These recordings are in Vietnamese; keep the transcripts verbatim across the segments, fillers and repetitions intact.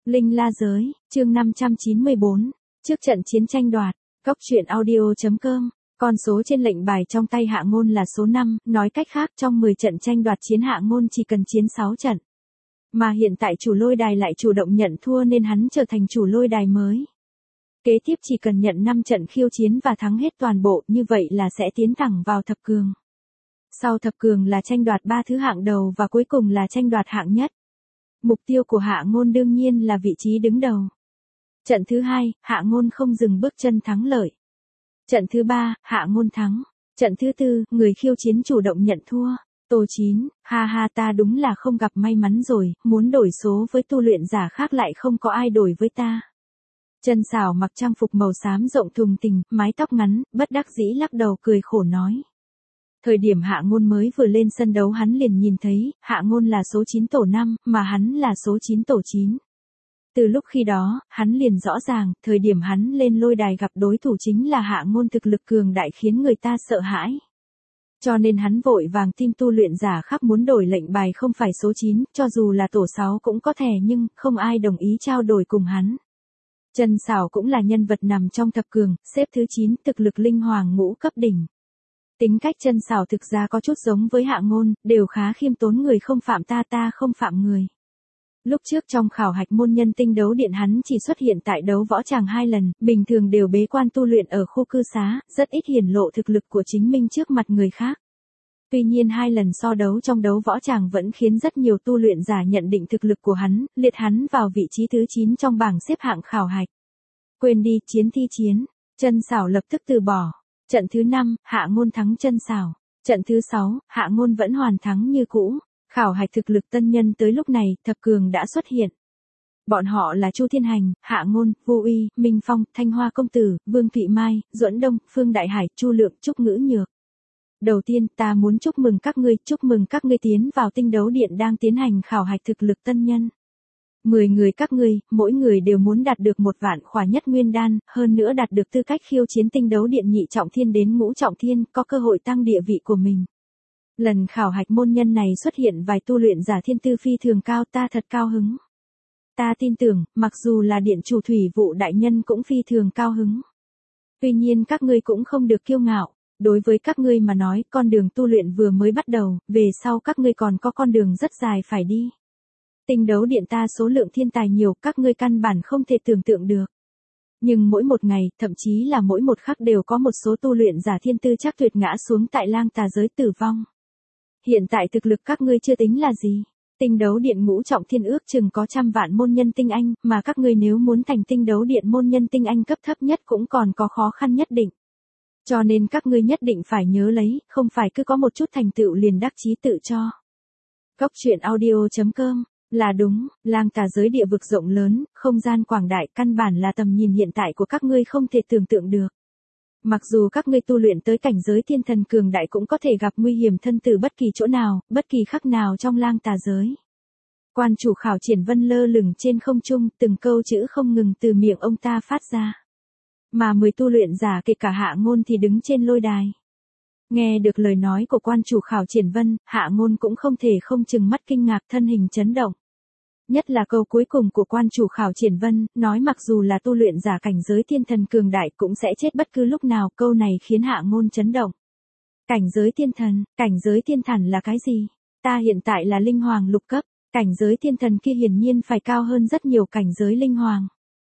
Linh La Giới, chương năm trăm chín mươi bốn, trước trận chiến tranh đoạt, Cốc truyện audio.com, con số trên lệnh bài trong tay Hạ Ngôn là số năm, nói cách khác trong mười trận tranh đoạt chiến Hạ Ngôn chỉ cần chiến sáu trận. Mà hiện tại chủ lôi đài lại chủ động nhận thua nên hắn trở thành chủ lôi đài mới. Kế tiếp chỉ cần nhận năm trận khiêu chiến và thắng hết toàn bộ, như vậy là sẽ tiến thẳng vào thập cường. Sau thập cường là tranh đoạt ba thứ hạng đầu và cuối cùng là tranh đoạt hạng nhất. Mục tiêu của Hạ Ngôn đương nhiên là vị trí đứng đầu. Trận thứ hai, Hạ Ngôn không dừng bước chân thắng lợi. Trận thứ ba, Hạ Ngôn thắng. Trận thứ tư, người khiêu chiến chủ động nhận thua. Tô chín, ha ha ta đúng là không gặp may mắn rồi, muốn đổi số với tu luyện giả khác lại không có ai đổi với ta. Chân Sảo mặc trang phục màu xám rộng thùng thình, mái tóc ngắn, bất đắc dĩ lắc đầu cười khổ nói. Thời điểm Hạ Ngôn mới vừa lên sân đấu hắn liền nhìn thấy, Hạ Ngôn là số chín tổ năm, mà hắn là số chín tổ chín. Từ lúc khi đó, hắn liền rõ ràng, thời điểm hắn lên lôi đài gặp đối thủ chính là Hạ Ngôn thực lực cường đại khiến người ta sợ hãi. Cho nên hắn vội vàng tin tu luyện giả khác muốn đổi lệnh bài không phải số chín, cho dù là tổ sáu cũng có thể nhưng không ai đồng ý trao đổi cùng hắn. Chân Sảo cũng là nhân vật nằm trong thập cường, xếp thứ chín, thực lực linh hoàng ngũ cấp đỉnh. Tính cách Chân Sảo thực ra có chút giống với Hạ Ngôn, đều khá khiêm tốn, người không phạm ta ta không phạm người. Lúc trước trong khảo hạch môn nhân tinh đấu điện hắn chỉ xuất hiện tại đấu võ tràng hai lần, bình thường đều bế quan tu luyện ở khu cư xá, rất ít hiển lộ thực lực của chính mình trước mặt người khác. Tuy nhiên hai lần so đấu trong đấu võ tràng vẫn khiến rất nhiều tu luyện giả nhận định thực lực của hắn, liệt hắn vào vị trí thứ chín trong bảng xếp hạng khảo hạch. Quên đi, chiến thi chiến, Chân Sảo lập tức từ bỏ. Trận thứ năm, Hạ Ngôn thắng Chân Sảo. Trận thứ sáu, Hạ Ngôn vẫn hoàn thắng như cũ. Khảo hạch thực lực tân nhân tới lúc này, thập cường đã xuất hiện. Bọn họ là Chu Thiên Hành, Hạ Ngôn, Vô Uy, Minh Phong, Thanh Hoa Công Tử, Vương Thụy Mai, Duẫn Đông, Phương Đại Hải, Chu Lượng, Trúc Ngữ Nhược. Đầu tiên, ta muốn chúc mừng các ngươi, chúc mừng các ngươi tiến vào tinh đấu điện đang tiến hành khảo hạch thực lực tân nhân. Mười người các ngươi, mỗi người đều muốn đạt được một vạn khỏa nhất nguyên đan, hơn nữa đạt được tư cách khiêu chiến tinh đấu điện nhị trọng thiên đến ngũ trọng thiên, có cơ hội tăng địa vị của mình. Lần khảo hạch môn nhân này xuất hiện vài tu luyện giả thiên tư phi thường cao, ta thật cao hứng. Ta tin tưởng, mặc dù là điện chủ thủy vụ đại nhân cũng phi thường cao hứng. Tuy nhiên các ngươi cũng không được kiêu ngạo, đối với các ngươi mà nói, con đường tu luyện vừa mới bắt đầu, về sau các ngươi còn có con đường rất dài phải đi. Tinh đấu điện ta số lượng thiên tài nhiều, các ngươi căn bản không thể tưởng tượng được. Nhưng mỗi một ngày, thậm chí là mỗi một khắc đều có một số tu luyện giả thiên tư chắc tuyệt ngã xuống tại lang tà giới tử vong. Hiện tại thực lực các ngươi chưa tính là gì. Tinh đấu điện ngũ trọng thiên ước chừng có trăm vạn môn nhân tinh anh, mà các ngươi nếu muốn thành tinh đấu điện môn nhân tinh anh cấp thấp nhất cũng còn có khó khăn nhất định. Cho nên các ngươi nhất định phải nhớ lấy, không phải cứ có một chút thành tựu liền đắc chí tự cho. Cốc truyện audio.com, là đúng, lang tà giới địa vực rộng lớn, không gian quảng đại, căn bản là tầm nhìn hiện tại của các ngươi không thể tưởng tượng được. Mặc dù các ngươi tu luyện tới cảnh giới thiên thần cường đại cũng có thể gặp nguy hiểm thân từ bất kỳ chỗ nào, bất kỳ khắc nào trong lang tà giới. Quan chủ Khảo Triển Vân lơ lửng trên không trung, từng câu chữ không ngừng từ miệng ông ta phát ra. Mà mười tu luyện giả kể cả Hạ Ngôn thì đứng trên lôi đài. Nghe được lời nói của quan chủ Khảo Triển Vân, Hạ Ngôn cũng không thể không chừng mắt kinh ngạc, thân hình chấn động. Nhất là câu cuối cùng của quan chủ Khảo Triển Vân, nói mặc dù là tu luyện giả cảnh giới thiên thần cường đại cũng sẽ chết bất cứ lúc nào, câu này khiến Hạ Ngôn chấn động. Cảnh giới thiên thần, cảnh giới thiên thần là cái gì? Ta hiện tại là linh hoàng lục cấp, cảnh giới thiên thần kia hiển nhiên phải cao hơn rất nhiều cảnh giới linh hoàng.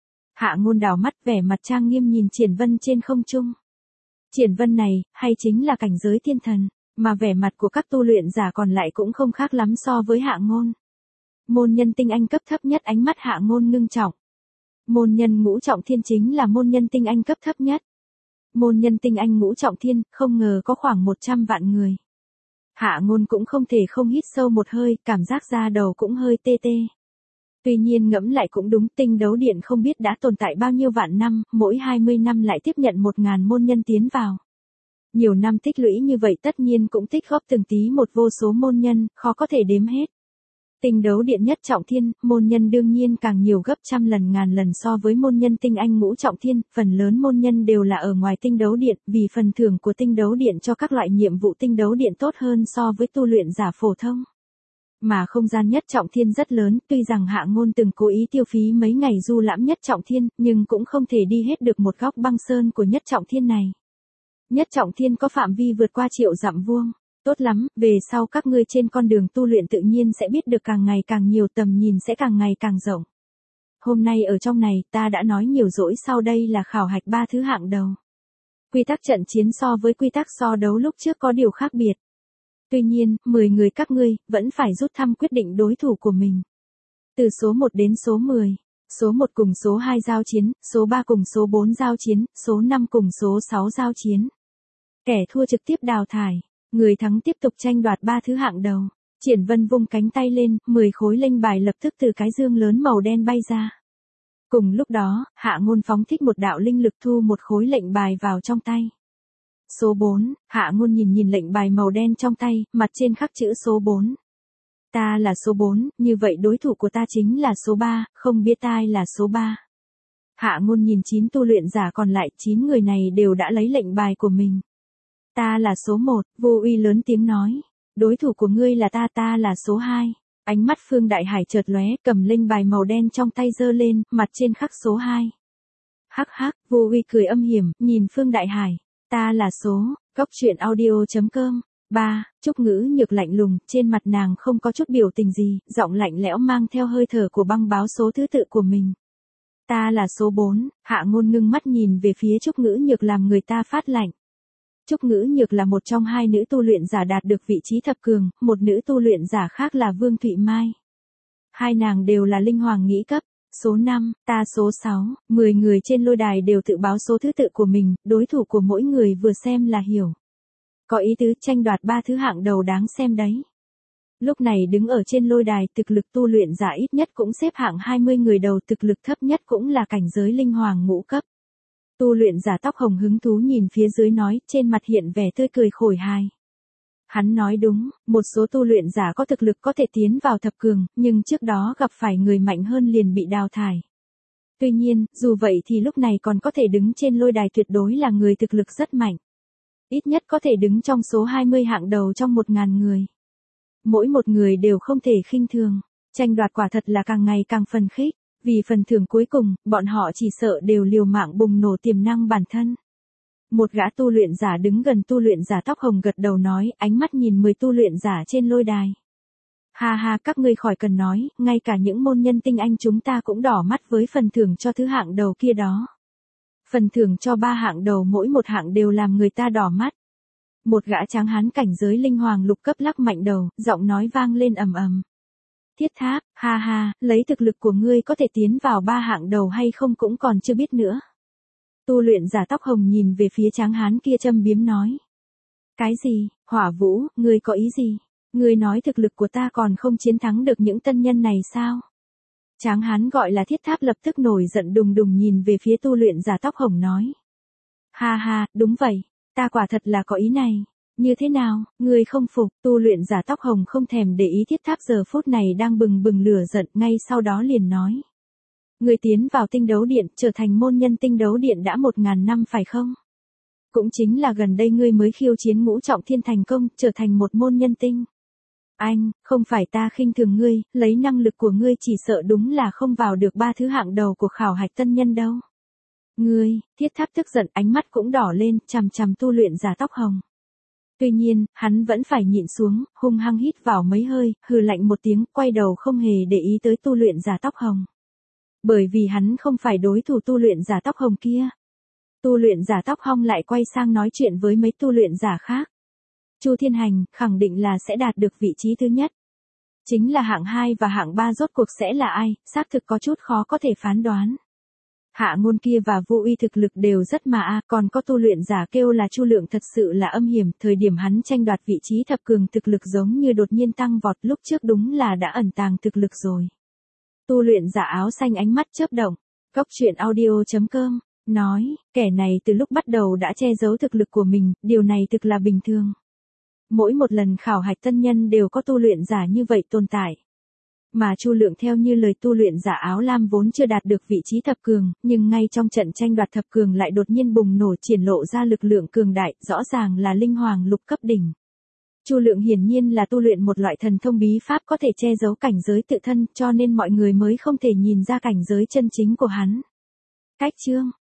Hạ Ngôn đảo mắt vẻ mặt trang nghiêm nhìn Triển Vân trên không trung. Triển Vân này, hay chính là cảnh giới thiên thần, mà vẻ mặt của các tu luyện giả còn lại cũng không khác lắm so với Hạ Ngôn. Môn nhân tinh anh cấp thấp nhất, ánh mắt Hạ Ngôn ngưng trọng. Môn nhân ngũ trọng thiên chính là môn nhân tinh anh cấp thấp nhất. Môn nhân tinh anh ngũ trọng thiên, không ngờ có khoảng một trăm vạn người. Hạ Ngôn cũng không thể không hít sâu một hơi, cảm giác da đầu cũng hơi tê tê. Tuy nhiên ngẫm lại cũng đúng, tinh đấu điện không biết đã tồn tại bao nhiêu vạn năm, mỗi hai mươi năm lại tiếp nhận một ngàn môn nhân tiến vào. Nhiều năm tích lũy như vậy tất nhiên cũng tích góp từng tí một vô số môn nhân, khó có thể đếm hết. Tinh đấu điện nhất trọng thiên, môn nhân đương nhiên càng nhiều gấp trăm lần ngàn lần so với môn nhân tinh anh ngũ trọng thiên, phần lớn môn nhân đều là ở ngoài tinh đấu điện, vì phần thưởng của tinh đấu điện cho các loại nhiệm vụ tinh đấu điện tốt hơn so với tu luyện giả phổ thông. Mà không gian nhất trọng thiên rất lớn, tuy rằng Hạ Ngôn từng cố ý tiêu phí mấy ngày du lãm nhất trọng thiên, nhưng cũng không thể đi hết được một góc băng sơn của nhất trọng thiên này. Nhất trọng thiên có phạm vi vượt qua triệu dặm vuông. Tốt lắm, về sau các ngươi trên con đường tu luyện tự nhiên sẽ biết được càng ngày càng nhiều, tầm nhìn sẽ càng ngày càng rộng. Hôm nay ở trong này ta đã nói nhiều rồi, sau đây là khảo hạch ba thứ hạng đầu. Quy tắc trận chiến so với quy tắc so đấu lúc trước có điều khác biệt. Tuy nhiên, mười người các ngươi vẫn phải rút thăm quyết định đối thủ của mình. Từ số một đến số mười, số một cùng số hai giao chiến, số ba cùng số bốn giao chiến, số năm cùng số sáu giao chiến. Kẻ thua trực tiếp đào thải, người thắng tiếp tục tranh đoạt ba thứ hạng đầu. Triển Vân vung cánh tay lên, mười khối linh bài lập tức từ cái dương lớn màu đen bay ra. Cùng lúc đó, Hạ Ngôn phóng thích một đạo linh lực thu một khối lệnh bài vào trong tay. Số bốn, Hạ Ngôn nhìn nhìn lệnh bài màu đen trong tay, mặt trên khắc chữ số bốn. Ta là số bốn, như vậy đối thủ của ta chính là số ba, không biết ai là số ba. Hạ Ngôn nhìn chín tu luyện giả còn lại, chín người này đều đã lấy lệnh bài của mình. Ta là số một, Vô Uy lớn tiếng nói. Đối thủ của ngươi là ta, ta là số hai. Ánh mắt Phương Đại Hải chợt lóe, cầm linh bài màu đen trong tay giơ lên, mặt trên khắc số hai. Hắc hắc, Vô Uy cười âm hiểm, nhìn Phương Đại Hải. Ta là số, cốc truyện audio chấm com. ba. Trúc Ngữ Nhược lạnh lùng, trên mặt nàng không có chút biểu tình gì, giọng lạnh lẽo mang theo hơi thở của băng báo số thứ tự của mình. Ta là số bốn, Hạ Ngôn ngưng mắt nhìn về phía Trúc Ngữ Nhược làm người ta phát lạnh. Trúc Ngữ Nhược là một trong hai nữ tu luyện giả đạt được vị trí thập cường, một nữ tu luyện giả khác là Vương Thụy Mai. Hai nàng đều là linh hoàng nghĩ cấp. Số năm, ta số sáu, mười người trên lôi đài đều tự báo số thứ tự của mình, đối thủ của mỗi người vừa xem là hiểu. Có ý tứ tranh đoạt ba thứ hạng đầu đáng xem đấy. Lúc này đứng ở trên lôi đài, thực lực tu luyện giả ít nhất cũng xếp hạng hai mươi người đầu, thực lực thấp nhất cũng là cảnh giới linh hoàng ngũ cấp. Tu luyện giả tóc hồng hứng thú nhìn phía dưới nói, trên mặt hiện vẻ tươi cười khổi hài. Hắn nói đúng, một số tu luyện giả có thực lực có thể tiến vào thập cường, nhưng trước đó gặp phải người mạnh hơn liền bị đào thải. Tuy nhiên, dù vậy thì lúc này còn có thể đứng trên lôi đài tuyệt đối là người thực lực rất mạnh. Ít nhất có thể đứng trong số hai mươi hạng đầu trong một ngàn người. Mỗi một người đều không thể khinh thường, tranh đoạt quả thật là càng ngày càng phấn khích, vì phần thưởng cuối cùng, bọn họ chỉ sợ đều liều mạng bùng nổ tiềm năng bản thân. Một gã tu luyện giả đứng gần tu luyện giả tóc hồng gật đầu nói, ánh mắt nhìn mười tu luyện giả trên lôi đài. Ha ha, các ngươi khỏi cần nói, ngay cả những môn nhân tinh anh chúng ta cũng đỏ mắt với phần thưởng cho thứ hạng đầu kia đó. Phần thưởng cho ba hạng đầu mỗi một hạng đều làm người ta đỏ mắt. Một gã tráng hán cảnh giới linh hoàng lục cấp lắc mạnh đầu, giọng nói vang lên ầm ầm. Thiết Tháp, ha ha, lấy thực lực của ngươi có thể tiến vào ba hạng đầu hay không cũng còn chưa biết nữa. Tu luyện giả tóc hồng nhìn về phía tráng hán kia châm biếm nói. Cái gì, Hỏa Vũ, ngươi có ý gì? Ngươi nói thực lực của ta còn không chiến thắng được những tân nhân này sao? Tráng hán gọi là Thiết Tháp lập tức nổi giận đùng đùng nhìn về phía tu luyện giả tóc hồng nói. Ha ha, đúng vậy, ta quả thật là có ý này. Như thế nào, ngươi không phục? Tu luyện giả tóc hồng không thèm để ý Thiết Tháp giờ phút này đang bừng bừng lửa giận, ngay sau đó liền nói. Ngươi tiến vào tinh đấu điện, trở thành môn nhân tinh đấu điện đã một ngàn năm phải không? Cũng chính là gần đây ngươi mới khiêu chiến ngũ trọng thiên thành công, trở thành một môn nhân tinh. Anh, không phải ta khinh thường ngươi, lấy năng lực của ngươi chỉ sợ đúng là không vào được ba thứ hạng đầu của khảo hạch tân nhân đâu. Ngươi, Thiết Tháp tức giận, ánh mắt cũng đỏ lên, chằm chằm tu luyện giả tóc hồng. Tuy nhiên, hắn vẫn phải nhịn xuống, hung hăng hít vào mấy hơi, hừ lạnh một tiếng, quay đầu không hề để ý tới tu luyện giả tóc hồng. Bởi vì hắn không phải đối thủ tu luyện giả tóc hồng kia. Tu luyện giả tóc hồng lại quay sang nói chuyện với mấy tu luyện giả khác. Chu Thiên Hành khẳng định là sẽ đạt được vị trí thứ nhất. Chính là hạng hai và hạng ba rốt cuộc sẽ là ai, xác thực có chút khó có thể phán đoán. Hạ Ngôn kia và Vô Uy thực lực đều rất mà a, còn có tu luyện giả kêu là Chu Lượng thật sự là âm hiểm, thời điểm hắn tranh đoạt vị trí thập cường thực lực giống như đột nhiên tăng vọt, lúc trước đúng là đã ẩn tàng thực lực rồi. Tu luyện giả áo xanh ánh mắt chớp động, cốc truyện audio chấm com, nói, kẻ này từ lúc bắt đầu đã che giấu thực lực của mình, điều này thực là bình thường. Mỗi một lần khảo hạch tân nhân đều có tu luyện giả như vậy tồn tại. Mà Chu Lượng theo như lời tu luyện giả áo lam vốn chưa đạt được vị trí thập cường, nhưng ngay trong trận tranh đoạt thập cường lại đột nhiên bùng nổ triển lộ ra lực lượng cường đại, rõ ràng là linh hoàng lục cấp đỉnh. Chu Lượng hiển nhiên là tu luyện một loại thần thông bí pháp có thể che giấu cảnh giới tự thân, cho nên mọi người mới không thể nhìn ra cảnh giới chân chính của hắn. Cách chương